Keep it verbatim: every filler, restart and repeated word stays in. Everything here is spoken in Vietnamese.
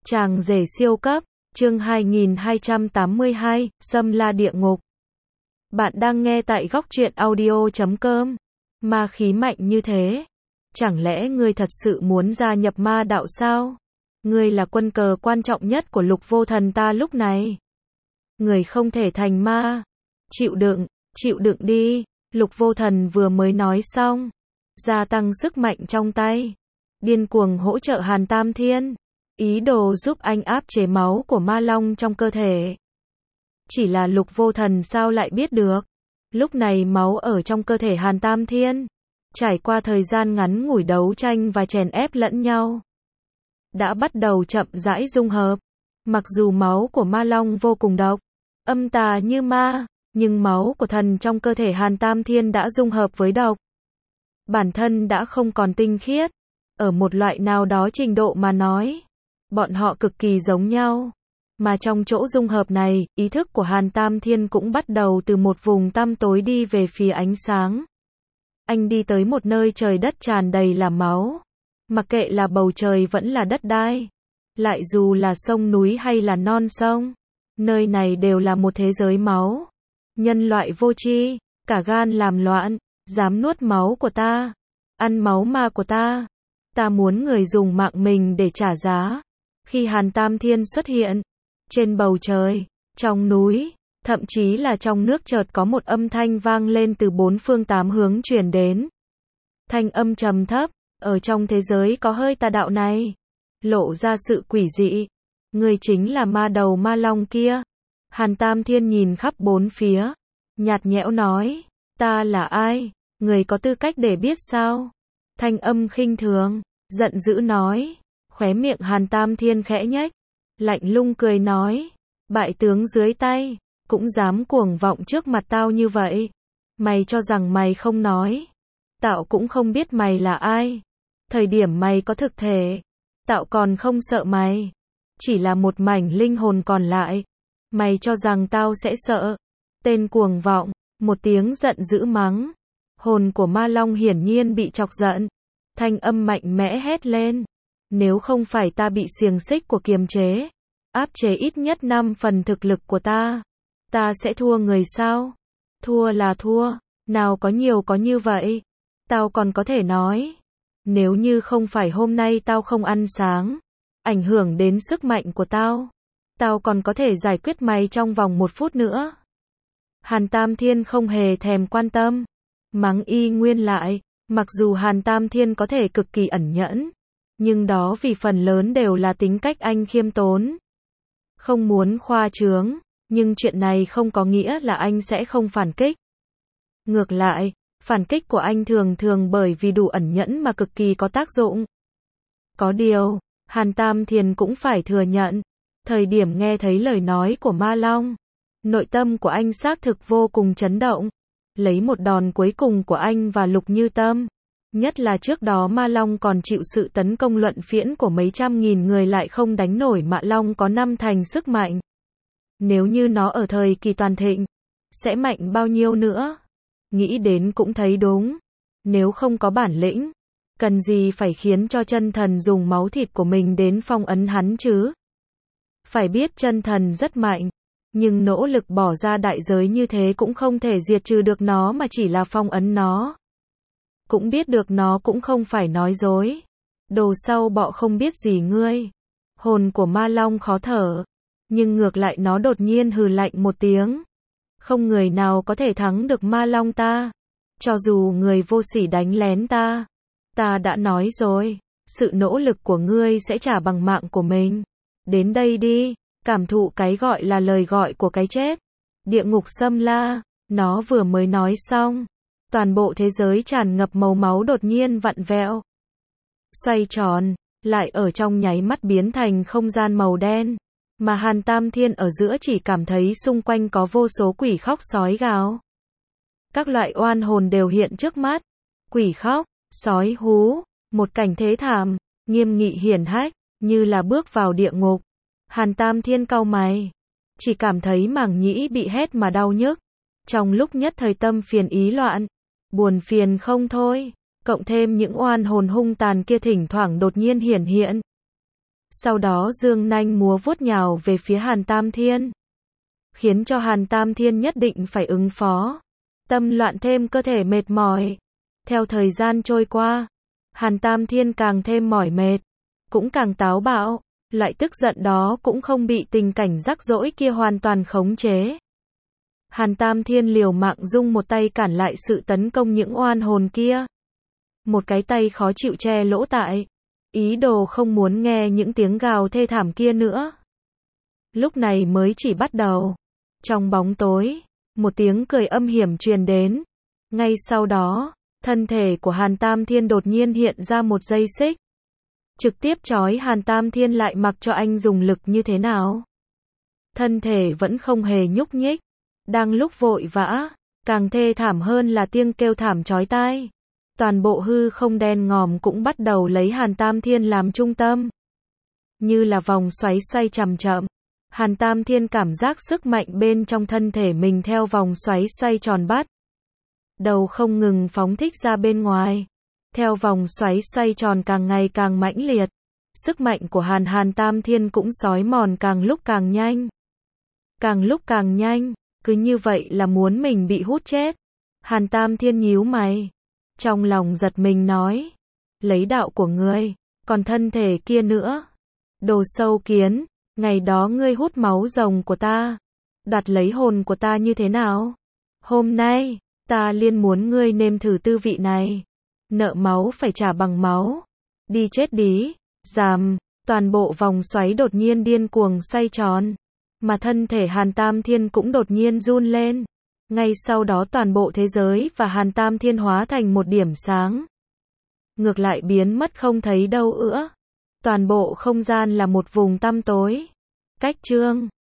Chàng rể siêu cấp, chương hai nghìn hai trăm tám mươi hai, Xâm La Địa Ngục. Bạn đang nghe tại góc truyện audio chấm com. Ma khí mạnh như thế. Chẳng lẽ ngươi thật sự muốn gia nhập ma đạo sao? Ngươi là quân cờ quan trọng nhất của Lục Vô Thần ta lúc này. Ngươi không thể thành ma. Chịu đựng, chịu đựng đi. Lục Vô Thần vừa mới nói xong. Gia tăng sức mạnh trong tay. Điên cuồng hỗ trợ Hàn Tam Thiên. Ý đồ giúp anh áp chế máu của ma long trong cơ thể. Chỉ là Lục Vô Thần sao lại biết được. Lúc này máu ở trong cơ thể Hàn Tam Thiên. Trải qua thời gian ngắn ngủi đấu tranh và chèn ép lẫn nhau. Đã bắt đầu chậm rãi dung hợp. Mặc dù máu của ma long vô cùng độc. Âm tà như ma. Nhưng máu của thần trong cơ thể Hàn Tam Thiên đã dung hợp với độc. Bản thân đã không còn tinh khiết. Ở một loại nào đó trình độ mà nói. Bọn họ cực kỳ giống nhau. Mà trong chỗ dung hợp này, ý thức của Hàn Tam Thiên cũng bắt đầu từ một vùng tăm tối đi về phía ánh sáng. Anh đi tới một nơi trời đất tràn đầy là máu. Mặc kệ là bầu trời vẫn là đất đai. Lại dù là sông núi hay là non sông. Nơi này đều là một thế giới máu. Nhân loại vô tri, cả gan làm loạn, dám nuốt máu của ta. Ăn máu ma của ta. Ta muốn người dùng mạng mình để trả giá. Khi Hàn Tam Thiên xuất hiện, trên bầu trời, trong núi, thậm chí là trong nước chợt có một âm thanh vang lên từ bốn phương tám hướng truyền đến. Thanh âm trầm thấp, ở trong thế giới có hơi tà đạo này, lộ ra sự quỷ dị. Người chính là ma đầu ma long kia. Hàn Tam Thiên nhìn khắp bốn phía, nhạt nhẽo nói, ta là ai, người có tư cách để biết sao? Thanh âm khinh thường, giận dữ nói. Khóe miệng Hàn Tam Thiên khẽ nhếch, lạnh lùng cười nói, bại tướng dưới tay, cũng dám cuồng vọng trước mặt tao như vậy. Mày cho rằng mày không nói, tao cũng không biết mày là ai. Thời điểm mày có thực thể, tao còn không sợ mày. Chỉ là một mảnh linh hồn còn lại, mày cho rằng tao sẽ sợ. Tên cuồng vọng, một tiếng giận dữ mắng. Hồn của ma long hiển nhiên bị chọc giận. Thanh âm mạnh mẽ hét lên. Nếu không phải ta bị xiềng xích của kiềm chế, áp chế ít nhất năm phần thực lực của ta, ta sẽ thua người sao? Thua là thua, nào có nhiều có như vậy. Tao còn có thể nói, nếu như không phải hôm nay tao không ăn sáng, ảnh hưởng đến sức mạnh của tao, tao còn có thể giải quyết mày trong vòng một phút nữa. Hàn Tam Thiên không hề thèm quan tâm, mắng y nguyên lại, mặc dù Hàn Tam Thiên có thể cực kỳ ẩn nhẫn. Nhưng đó vì phần lớn đều là tính cách anh khiêm tốn. Không muốn khoa trương, nhưng chuyện này không có nghĩa là anh sẽ không phản kích. Ngược lại, phản kích của anh thường thường bởi vì đủ ẩn nhẫn mà cực kỳ có tác dụng. Có điều, Hàn Tam Thiên cũng phải thừa nhận, thời điểm nghe thấy lời nói của Ma Long, nội tâm của anh xác thực vô cùng chấn động. Lấy một đòn cuối cùng của anh và Lục Như Tâm. Nhất là trước đó Ma Long còn chịu sự tấn công luận phiễn của mấy trăm nghìn người lại không đánh nổi Ma Long có năm thành sức mạnh. Nếu như nó ở thời kỳ toàn thịnh, sẽ mạnh bao nhiêu nữa? Nghĩ đến cũng thấy đúng. Nếu không có bản lĩnh, cần gì phải khiến cho chân thần dùng máu thịt của mình đến phong ấn hắn chứ? Phải biết chân thần rất mạnh, nhưng nỗ lực bỏ ra đại giới như thế cũng không thể diệt trừ được nó mà chỉ là phong ấn nó. Cũng biết được nó cũng không phải nói dối. Đồ sau bọ không biết gì ngươi. Hồn của ma long khó thở. Nhưng ngược lại nó đột nhiên hừ lạnh một tiếng. Không người nào có thể thắng được ma long ta. Cho dù người vô sỉ đánh lén ta. Ta đã nói rồi. Sự nỗ lực của ngươi sẽ trả bằng mạng của mình. Đến đây đi. Cảm thụ cái gọi là lời gọi của cái chết. Địa ngục xâm la. Nó vừa mới nói xong. Toàn bộ thế giới tràn ngập màu máu đột nhiên vặn vẹo. Xoay tròn, lại ở trong nháy mắt biến thành không gian màu đen. Mà Hàn Tam Thiên ở giữa chỉ cảm thấy xung quanh có vô số quỷ khóc sói gào. Các loại oan hồn đều hiện trước mắt. Quỷ khóc, sói hú, một cảnh thế thảm, nghiêm nghị hiển hách, như là bước vào địa ngục. Hàn Tam Thiên cau mày. Chỉ cảm thấy màng nhĩ bị hét mà đau nhức. Trong lúc nhất thời tâm phiền ý loạn. Buồn phiền không thôi, cộng thêm những oan hồn hung tàn kia thỉnh thoảng đột nhiên hiển hiện. sau đó dương nanh múa vuốt nhào về phía Hàn Tam Thiên, khiến cho Hàn Tam Thiên nhất định phải ứng phó. Tâm loạn thêm cơ thể mệt mỏi. Theo thời gian trôi qua, Hàn Tam Thiên càng thêm mỏi mệt, cũng càng táo bạo, loại tức giận đó cũng không bị tình cảnh rắc rỗi kia hoàn toàn khống chế. Hàn Tam Thiên liều mạng dung một tay cản lại sự tấn công những oan hồn kia. Một cái tay khó chịu che lỗ tai, ý đồ không muốn nghe những tiếng gào thê thảm kia nữa. Lúc này mới chỉ bắt đầu. Trong bóng tối, một tiếng cười âm hiểm truyền đến. Ngay sau đó, thân thể của Hàn Tam Thiên đột nhiên hiện ra một dây xích. Trực tiếp trói Hàn Tam Thiên lại mặc cho anh dùng lực như thế nào. Thân thể vẫn không hề nhúc nhích. Đang lúc vội vã, càng thê thảm hơn là tiếng kêu thảm chói tai. Toàn bộ hư không đen ngòm cũng bắt đầu lấy Hàn Tam Thiên làm trung tâm. Như là vòng xoáy xoay chậm chậm. Hàn Tam Thiên cảm giác sức mạnh bên trong thân thể mình theo vòng xoáy xoay tròn bắt đầu không ngừng phóng thích ra bên ngoài. Theo vòng xoáy xoay tròn càng ngày càng mãnh liệt, sức mạnh của Hàn Hàn Tam Thiên cũng xói mòn càng lúc càng nhanh. Càng lúc càng nhanh, cứ như vậy là muốn mình bị hút chết. Hàn Tam Thiên nhíu mày, trong lòng giật mình nói, lấy đạo của ngươi, còn thân thể kia nữa. Đồ sâu kiến, ngày đó ngươi hút máu rồng của ta, đoạt lấy hồn của ta như thế nào? Hôm nay, ta liên muốn ngươi nếm thử tư vị này. Nợ máu phải trả bằng máu. Đi chết đi. Dàm, toàn bộ vòng xoáy đột nhiên điên cuồng xoay tròn, mà thân thể Hàn Tam Thiên cũng đột nhiên run lên. Ngay sau đó toàn bộ thế giới và Hàn Tam Thiên hóa thành một điểm sáng. Ngược lại biến mất không thấy đâu nữa. Toàn bộ không gian là một vùng tăm tối. Cách chương